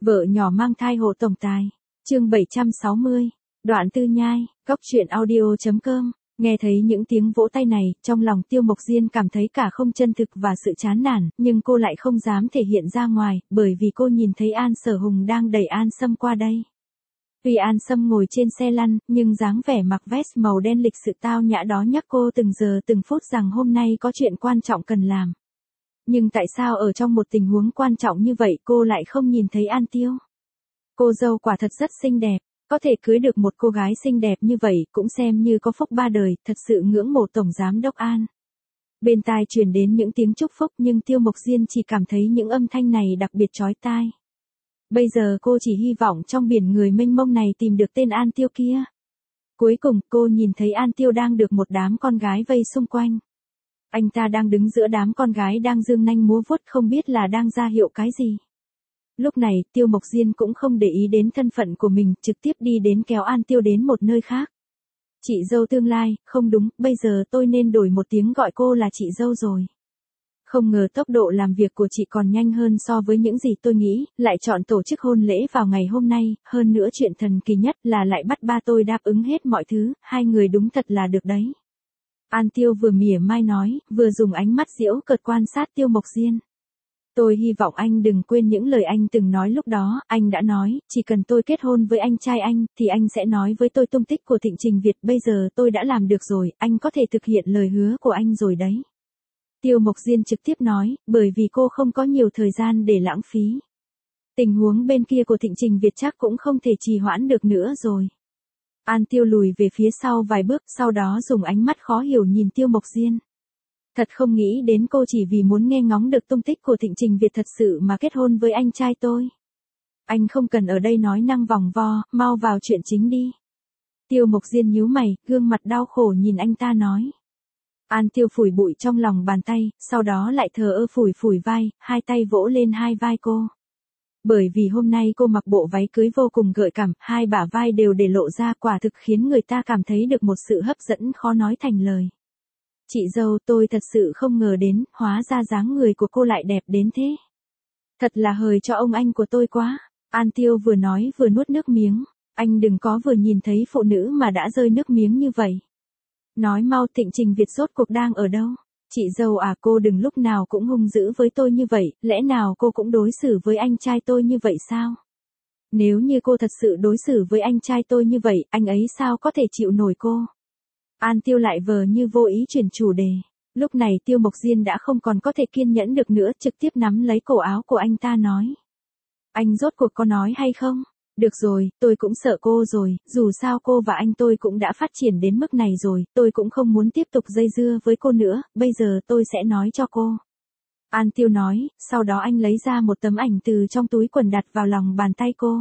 Vợ nhỏ mang thai hộ tổng tài. Chương 760. Đoạn Tư Nhai, Cóc truyện audio.com. Nghe thấy những tiếng vỗ tay này, trong lòng Tiêu Mộc Diên cảm thấy cả không chân thực và sự chán nản, nhưng cô lại không dám thể hiện ra ngoài, bởi vì cô nhìn thấy An Sở Hùng đang đẩy An Sâm qua đây. Tuy An Sâm ngồi trên xe lăn, nhưng dáng vẻ mặc vest màu đen lịch sự tao nhã đó nhắc cô từng giờ từng phút rằng hôm nay có chuyện quan trọng cần làm. Nhưng tại sao ở trong một tình huống quan trọng như vậy cô lại không nhìn thấy An Tiêu? Cô dâu quả thật rất xinh đẹp, có thể cưới được một cô gái xinh đẹp như vậy cũng xem như có phúc ba đời, thật sự ngưỡng mộ Tổng Giám Đốc An. Bên tai truyền đến những tiếng chúc phúc nhưng Tiêu Mộc Diên chỉ cảm thấy những âm thanh này đặc biệt chói tai. Bây giờ cô chỉ hy vọng trong biển người mênh mông này tìm được tên An Tiêu kia. Cuối cùng cô nhìn thấy An Tiêu đang được một đám con gái vây xung quanh. Anh ta đang đứng giữa đám con gái đang giương nanh múa vuốt không biết là đang ra hiệu cái gì. Lúc này Tiêu Mộc Diên cũng không để ý đến thân phận của mình, trực tiếp đi đến kéo An Tiêu đến một nơi khác. Chị dâu tương lai, không đúng, bây giờ tôi nên đổi một tiếng gọi cô là chị dâu rồi. Không ngờ tốc độ làm việc của chị còn nhanh hơn so với những gì tôi nghĩ, lại chọn tổ chức hôn lễ vào ngày hôm nay, hơn nữa chuyện thần kỳ nhất là lại bắt ba tôi đáp ứng hết mọi thứ, hai người đúng thật là được đấy. An Tiêu vừa mỉa mai nói, vừa dùng ánh mắt giễu cợt quan sát Tiêu Mộc Diên. Tôi hy vọng anh đừng quên những lời anh từng nói lúc đó, anh đã nói, chỉ cần tôi kết hôn với anh trai anh, thì anh sẽ nói với tôi tung tích của Thịnh Trình Việt, bây giờ tôi đã làm được rồi, anh có thể thực hiện lời hứa của anh rồi đấy. Tiêu Mộc Diên trực tiếp nói, bởi vì cô không có nhiều thời gian để lãng phí. Tình huống bên kia của Thịnh Trình Việt chắc cũng không thể trì hoãn được nữa rồi. An Tiêu lùi về phía sau vài bước, sau đó dùng ánh mắt khó hiểu nhìn Tiêu Mộc Diên. Thật không nghĩ đến cô chỉ vì muốn nghe ngóng được tung tích của Thịnh Trình Việt thật sự mà kết hôn với anh trai tôi. Anh không cần ở đây nói năng vòng vo, mau vào chuyện chính đi. Tiêu Mộc Diên nhíu mày, gương mặt đau khổ nhìn anh ta nói. An Tiêu phủi bụi trong lòng bàn tay, sau đó lại thờ ơ phủi phủi vai, hai tay vỗ lên hai vai cô. Bởi vì hôm nay cô mặc bộ váy cưới vô cùng gợi cảm, hai bả vai đều để lộ ra, quả thực khiến người ta cảm thấy được một sự hấp dẫn khó nói thành lời. Chị dâu, tôi thật sự không ngờ đến, hóa ra dáng người của cô lại đẹp đến thế. Thật là hời cho ông anh của tôi quá. An Tiêu vừa nói vừa nuốt nước miếng. Anh đừng có vừa nhìn thấy phụ nữ mà đã rơi nước miếng như vậy. Nói mau, Thịnh Trình Việt rốt cuộc đang ở đâu? Chị dâu à, cô đừng lúc nào cũng hung dữ với tôi như vậy, lẽ nào cô cũng đối xử với anh trai tôi như vậy sao? Nếu như cô thật sự đối xử với anh trai tôi như vậy, anh ấy sao có thể chịu nổi cô? An Tiêu lại vờ như vô ý chuyển chủ đề. Lúc này Tiêu Mộc Diên đã không còn có thể kiên nhẫn được nữa, trực tiếp nắm lấy cổ áo của anh ta nói. Anh rốt cuộc có nói hay không? Được rồi, tôi cũng sợ cô rồi, dù sao cô và anh tôi cũng đã phát triển đến mức này rồi, tôi cũng không muốn tiếp tục dây dưa với cô nữa, bây giờ tôi sẽ nói cho cô. An Tiêu nói, sau đó anh lấy ra một tấm ảnh từ trong túi quần đặt vào lòng bàn tay cô.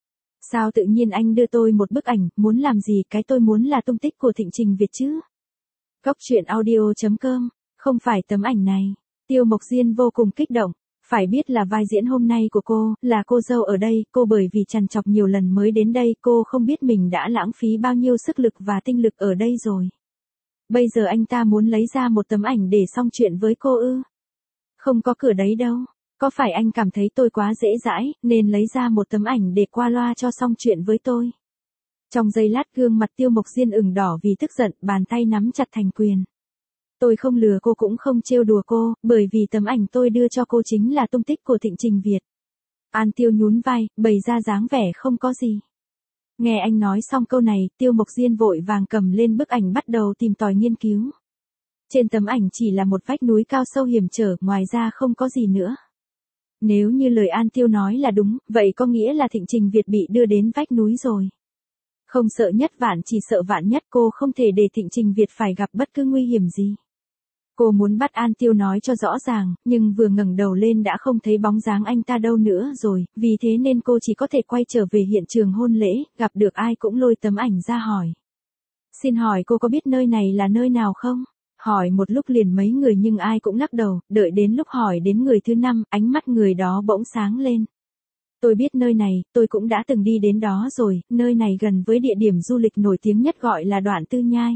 Sao tự nhiên anh đưa tôi một bức ảnh, muốn làm gì, cái tôi muốn là tung tích của Thịnh Trình Việt chứ? Cóc truyện audio.com, không phải tấm ảnh này. Tiêu Mộc Diên vô cùng kích động. Phải biết là vai diễn hôm nay của cô, là cô dâu ở đây, cô bởi vì trằn trọc nhiều lần mới đến đây, cô không biết mình đã lãng phí bao nhiêu sức lực và tinh lực ở đây rồi. Bây giờ anh ta muốn lấy ra một tấm ảnh để xong chuyện với cô ư? Không có cửa đấy đâu. Có phải anh cảm thấy tôi quá dễ dãi, nên lấy ra một tấm ảnh để qua loa cho xong chuyện với tôi? Trong giây lát gương mặt Tiêu Mộc Diên ửng đỏ vì tức giận, bàn tay nắm chặt thành quyền. Tôi không lừa cô cũng không trêu đùa cô, bởi vì tấm ảnh tôi đưa cho cô chính là tung tích của Thịnh Trình Việt. An Tiêu nhún vai, bày ra dáng vẻ không có gì. Nghe anh nói xong câu này, Tiêu Mộc Diên vội vàng cầm lên bức ảnh bắt đầu tìm tòi nghiên cứu. Trên tấm ảnh chỉ là một vách núi cao sâu hiểm trở, ngoài ra không có gì nữa. Nếu như lời An Tiêu nói là đúng, vậy có nghĩa là Thịnh Trình Việt bị đưa đến vách núi rồi. Không sợ nhất vạn chỉ sợ vạn nhất, cô không thể để Thịnh Trình Việt phải gặp bất cứ nguy hiểm gì. Cô muốn bắt An Tiêu nói cho rõ ràng, nhưng vừa ngẩng đầu lên đã không thấy bóng dáng anh ta đâu nữa rồi, vì thế nên cô chỉ có thể quay trở về hiện trường hôn lễ, gặp được ai cũng lôi tấm ảnh ra hỏi. Xin hỏi cô có biết nơi này là nơi nào không? Hỏi một lúc liền mấy người nhưng ai cũng lắc đầu, đợi đến lúc hỏi đến người thứ 5, ánh mắt người đó bỗng sáng lên. Tôi biết nơi này, tôi cũng đã từng đi đến đó rồi, nơi này gần với địa điểm du lịch nổi tiếng nhất gọi là Đoạn Tư Nhai.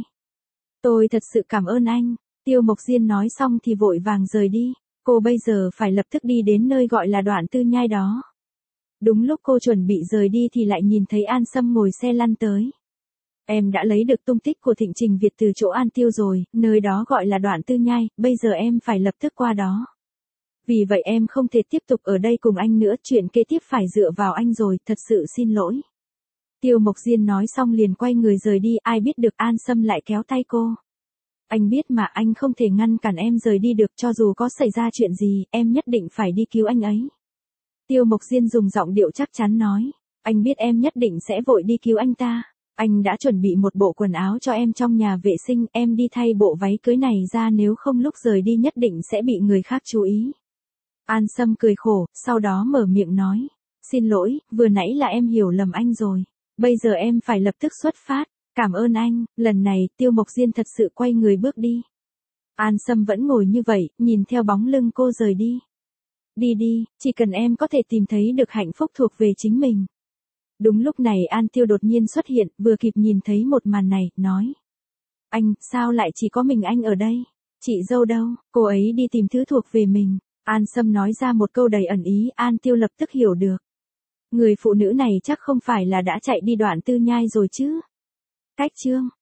Tôi thật sự cảm ơn anh. Tiêu Mộc Diên nói xong thì vội vàng rời đi. Cô bây giờ phải lập tức đi đến nơi gọi là Đoạn Tư Nhai đó. Đúng lúc cô chuẩn bị rời đi thì lại nhìn thấy An Sâm ngồi xe lăn tới. Em đã lấy được tung tích của Thịnh Trình Việt từ chỗ An Tiêu rồi, nơi đó gọi là Đoạn Tư Nhai, bây giờ em phải lập tức qua đó. Vì vậy em không thể tiếp tục ở đây cùng anh nữa, chuyện kế tiếp phải dựa vào anh rồi, thật sự xin lỗi. Tiêu Mộc Diên nói xong liền quay người rời đi, ai biết được An Sâm lại kéo tay cô. Anh biết mà, anh không thể ngăn cản em rời đi được, cho dù có xảy ra chuyện gì, em nhất định phải đi cứu anh ấy. Tiêu Mộc Diên dùng giọng điệu chắc chắn nói, anh biết em nhất định sẽ vội đi cứu anh ta. Anh đã chuẩn bị một bộ quần áo cho em trong nhà vệ sinh, em đi thay bộ váy cưới này ra, nếu không lúc rời đi nhất định sẽ bị người khác chú ý. An Sâm cười khổ, sau đó mở miệng nói, xin lỗi, vừa nãy là em hiểu lầm anh rồi. Bây giờ em phải lập tức xuất phát, cảm ơn anh. Lần này Tiêu Mộc Diên thật sự quay người bước đi. An Sâm vẫn ngồi như vậy, nhìn theo bóng lưng cô rời đi. Đi đi, chỉ cần em có thể tìm thấy được hạnh phúc thuộc về chính mình. Đúng lúc này An Tiêu đột nhiên xuất hiện, vừa kịp nhìn thấy một màn này, nói. Anh, sao lại chỉ có mình anh ở đây? Chị dâu đâu, cô ấy đi tìm thứ thuộc về mình. An Sâm nói ra một câu đầy ẩn ý, An Tiêu lập tức hiểu được. Người phụ nữ này chắc không phải là đã chạy đi Đoạn Tư Nhai rồi chứ? Cách chương